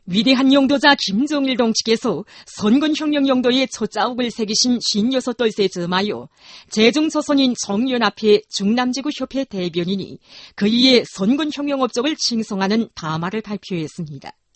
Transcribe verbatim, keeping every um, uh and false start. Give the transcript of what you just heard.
위대한 영도자 김정일 동측에서 선군혁명 영도에 첫 자욱을 새기신 오십육 돌세 저마요, 제중조선인 정연합회 중남지구협회 대변인이 그 이에 선군혁명 업적을 칭송하는 담화를 발표했습니다.